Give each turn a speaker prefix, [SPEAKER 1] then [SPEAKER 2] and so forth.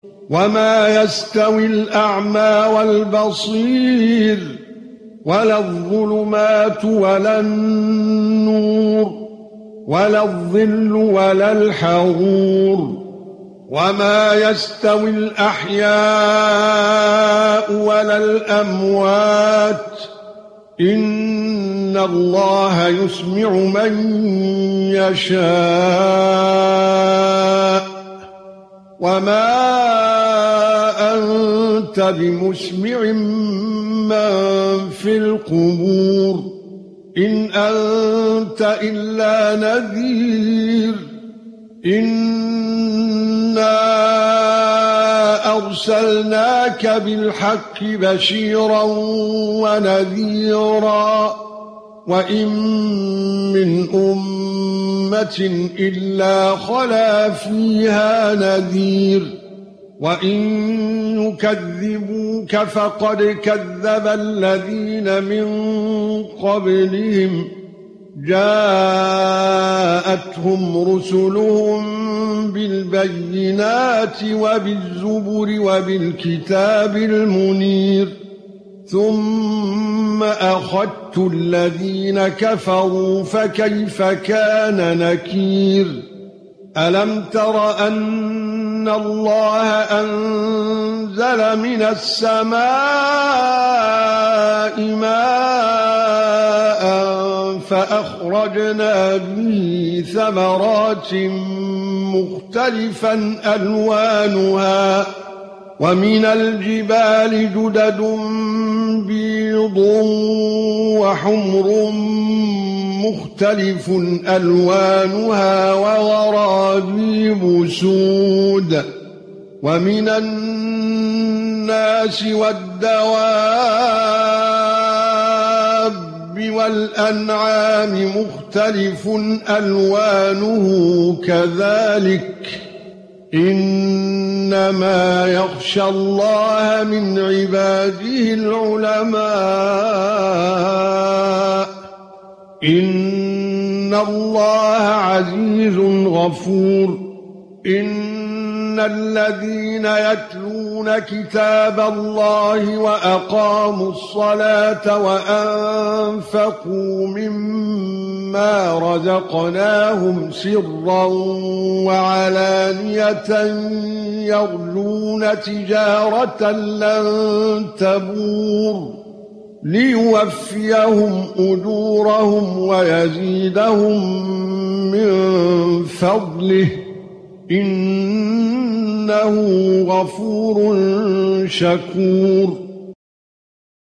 [SPEAKER 1] وما يستوي الأعمى والبصير ولا الظلمات ولا النور ولا الظل ولا الحرور وما يستوي الأحياء ولا الأموات إن الله يسمع من يشاء وما أنت بمسمع من في القبور إن أنت إلا نذير إنا أرسلناك بالحق بشيرا ونذيرا وإن من أمة إلا خلا فيها نذير وإن يكذبوك فقد كذب الذين من قبلهم جاءتهم رسلهم بالبينات وبالزبر وبالكتاب المنير ثم أخذت الذين كفروا فكيف كان نكير ألم تر أن الله أنزل من السماء ماء فأخرجنا به ثمرات مختلفا ألوانها ومن الجبال جدد بيض وحمر مختلف ألوانها وغرابيب سود ومن الناس والدواب والأنعام مختلف ألوانه كذلك إنما يخشى الله من عباده العلماء إن الله عزيز غفور إن الذين يتلون كتاب الله وأقاموا الصلاة وأنفقوا مما رزقناهم سرا وعلانية يرجون تجارة لن تبور ليوفيهم أجورهم ويزيدهم من فضله إنه غفور شكور